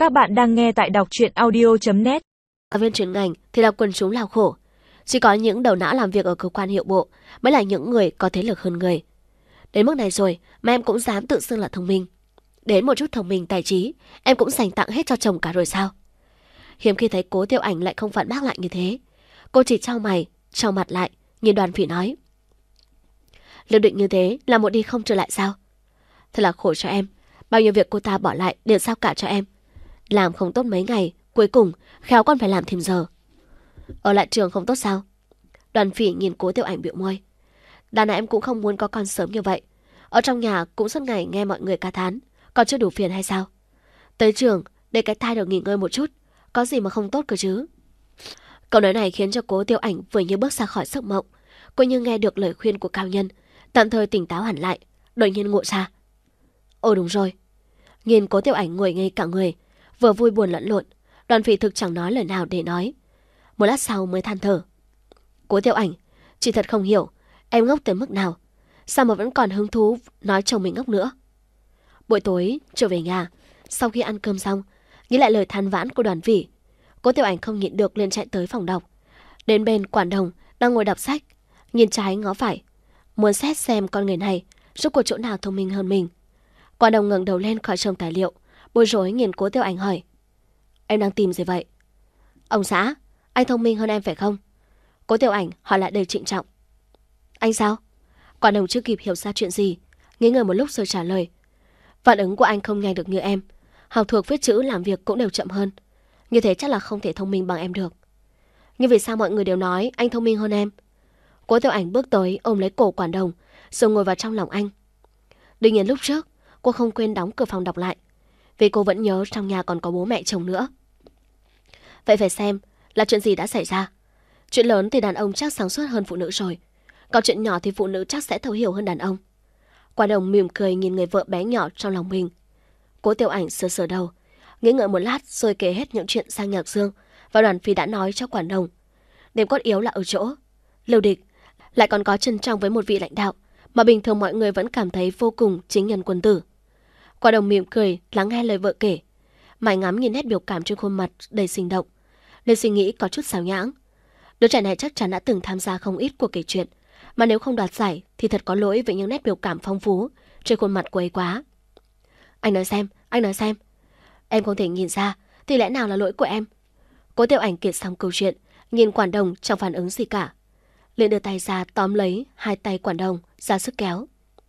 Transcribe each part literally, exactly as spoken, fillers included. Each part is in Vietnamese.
Các bạn đang nghe tại đọc truyện audio chấm net. Ở viên chuyên ngành thì là quần chúng lao khổ. Chỉ có những đầu não làm việc ở cơ quan hiệu bộ mới là những người có thế lực hơn người. Đến mức này rồi mà em cũng dám tự xưng là thông minh. Đến một chút thông minh tài trí em cũng dành tặng hết cho chồng cả rồi sao? Hiếm khi thấy Cố Tiểu Ảnh lại không phản bác lại như thế. Cô chỉ trao mày, trao mặt lại, nhìn Đoàn Phỉ nói: liệu định như thế là một đi không trở lại sao? Thật là khổ cho em. Bao nhiêu việc cô ta bỏ lại đều sao cả cho em. Làm không tốt mấy ngày, cuối cùng khéo còn phải làm thêm giờ. Ở lại trường không tốt sao? Đoàn Phỉ nhìn Cố Tiểu Ảnh bĩu môi. Đàn em cũng không muốn có con sớm như vậy. Ở trong nhà cũng suốt ngày nghe mọi người ca thán, còn chưa đủ phiền hay sao? Tới trường để cái thai được nghỉ ngơi một chút, có gì mà không tốt cơ chứ? Câu nói này khiến cho Cố Tiểu Ảnh vừa như bước ra khỏi giấc mộng. Cô như nghe được lời khuyên của cao nhân, tạm thời tỉnh táo hẳn lại, đột nhiên ngộ ra. Ồ đúng rồi. Nhìn Cố Tiểu Ảnh ngồi ngây cả người, vừa vui buồn lẫn lộn. Đoàn Phỉ thực chẳng nói lời nào để nói. Một lát sau mới than thở. Cố Tiểu Ảnh, chị thật không hiểu em ngốc tới mức nào, sao mà vẫn còn hứng thú nói chồng mình ngốc nữa. Buổi tối trở về nhà, sau khi ăn cơm xong, nghĩ lại lời than vãn của Đoàn Phỉ, Cố Tiểu Ảnh không nhịn được liền chạy tới phòng đọc. Đến bên Quản Đồng đang ngồi đọc sách, nhìn trái ngó phải, muốn xét xem con người này rốt cuộc chỗ nào thông minh hơn mình. Quản Đồng ngẩng đầu lên khỏi chồng tài liệu, bối rối nhìn Cố Tiểu Ảnh hỏi: em đang tìm gì vậy? Ông xã, anh thông minh hơn em phải không? Cố Tiểu Ảnh hỏi lại đầy trịnh trọng. Anh sao? Quản Đồng chưa kịp hiểu ra chuyện gì, nghĩ ngợi một lúc rồi trả lời: phản ứng của anh không nhanh được như em, học thuộc viết chữ làm việc cũng đều chậm hơn, như thế chắc là không thể thông minh bằng em được. Nhưng vì sao mọi người đều nói anh thông minh hơn em? Cố Tiểu Ảnh bước tới ôm lấy cổ Quản Đồng rồi ngồi vào trong lòng anh. Đương nhiên lúc trước cô không quên đóng cửa phòng đọc lại, vì cô vẫn nhớ trong nhà còn có bố mẹ chồng nữa. Vậy phải xem là chuyện gì đã xảy ra. Chuyện lớn thì đàn ông chắc sáng suốt hơn phụ nữ rồi, còn chuyện nhỏ thì phụ nữ chắc sẽ thấu hiểu hơn đàn ông. Quản Đồng mỉm cười nhìn người vợ bé nhỏ trong lòng mình. Cố Tiểu Ảnh sờ sờ đầu, nghĩ ngợi một lát rồi kể hết những chuyện Sang Nhạc Dương và Đoàn Phỉ đã nói cho Quản Đồng. Điểm cốt yếu là ở chỗ Lưu Địch lại còn có chân trong với một vị lãnh đạo mà bình thường mọi người vẫn cảm thấy vô cùng chính nhân quân tử. Quản Đồng mỉm cười lắng nghe lời vợ kể, mải ngắm nhìn nét biểu cảm trên khuôn mặt đầy sinh động, nên suy nghĩ có chút xáo nhãng. Đứa trẻ này chắc chắn đã từng tham gia không ít cuộc kể chuyện, mà nếu không đoạt giải thì thật có lỗi với những nét biểu cảm phong phú trên khuôn mặt của ấy quá. Anh nói xem, anh nói xem. Em không thể nhìn ra thì lẽ nào là lỗi của em? Cố Tiểu Ảnh kể xong câu chuyện, nhìn Quản Đồng chẳng phản ứng gì cả, liền đưa tay ra tóm lấy hai tay Quản Đồng ra sức kéo.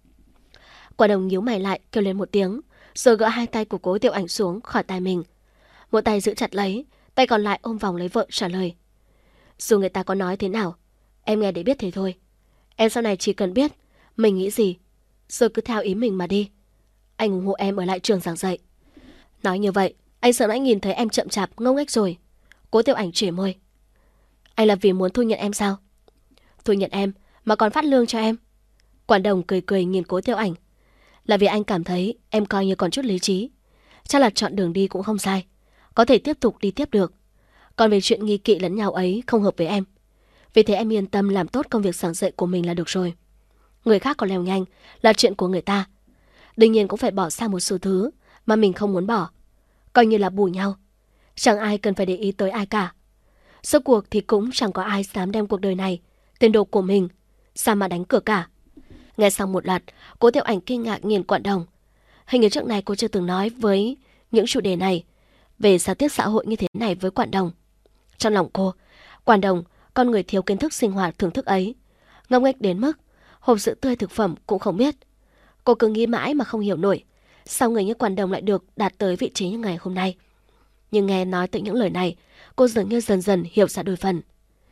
Quản Đồng nhíu mày lại kêu lên một tiếng, rồi gỡ hai tay của Cố Tiểu Ảnh xuống khỏi tay mình. Một tay giữ chặt lấy, tay còn lại ôm vòng lấy vợ trả lời: dù người ta có nói thế nào, em nghe để biết thế thôi. Em sau này chỉ cần biết mình nghĩ gì, rồi cứ theo ý mình mà đi. Anh ủng hộ em ở lại trường giảng dạy. Nói như vậy, anh sợ nãy nhìn thấy em chậm chạp ngông nghếch rồi. Cố Tiểu Ảnh chửi môi. Anh là vì muốn thu nhận em sao? Thu nhận em mà còn phát lương cho em? Quản Đồng cười cười nhìn Cố Tiểu Ảnh. Là vì anh cảm thấy em coi như còn chút lý trí, chắc là chọn đường đi cũng không sai, có thể tiếp tục đi tiếp được. Còn về chuyện nghi kỵ lẫn nhau ấy không hợp với em, vì thế em yên tâm làm tốt công việc giảng dạy của mình là được rồi. Người khác có leo nhanh là chuyện của người ta, đương nhiên cũng phải bỏ sang một số thứ mà mình không muốn bỏ, coi như là bù nhau. Chẳng ai cần phải để ý tới ai cả. Suốt cuộc thì cũng chẳng có ai dám đem cuộc đời này, tiền đồ của mình, sao mà đánh cược cả. Nghe xong một loạt, Cố Tiểu Ảnh kinh ngạc nhìn Quản Đồng. Hình như trước này cô chưa từng nói với những chủ đề này, về giao tiếp xã hội như thế này với Quản Đồng. Trong lòng cô, Quản Đồng, con người thiếu kiến thức sinh hoạt thưởng thức ấy, ngông nghếch đến mức hộp sữa tươi thực phẩm cũng không biết. Cô cứ nghĩ mãi mà không hiểu nổi, sao người như Quản Đồng lại được đạt tới vị trí như ngày hôm nay. Nhưng nghe nói tới những lời này, cô dường như dần dần hiểu ra đôi phần.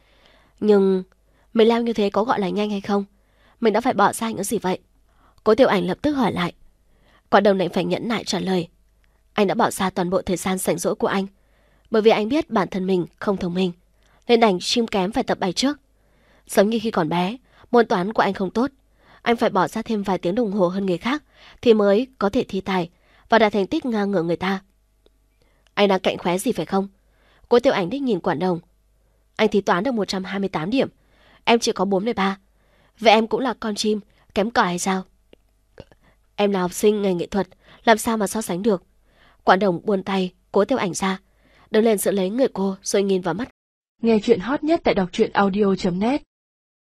Nhưng mình leo như thế có gọi là nhanh hay không? Mình đã phải bỏ ra những gì vậy? Cố Tiểu Ảnh lập tức hỏi lại. Quản Đồng lại phải nhẫn nại trả lời. Anh đã bỏ ra toàn bộ thời gian rảnh rỗi của anh, bởi vì anh biết bản thân mình không thông minh, nên đành chim kém phải tập bài trước. Giống như khi còn bé, môn toán của anh không tốt, anh phải bỏ ra thêm vài tiếng đồng hồ hơn người khác thì mới có thể thi tài và đạt thành tích ngang ngửa người ta. Anh đang cạnh khóe gì phải không? Cố Tiểu Ảnh đích nhìn Quản Đồng. Anh thi toán được một trăm hai mươi tám điểm, em chỉ có bốn mươi ba. Vậy em cũng là con chim kém cỏi hay sao? Em là học sinh ngành nghệ thuật, làm sao mà so sánh được? Quản Đồng buồn tay Cố Tiểu Ảnh ra, đứng lên giữ lấy người cô rồi nhìn vào mắt. Nghe chuyện hot nhất tại đọc truyện audio chấm net.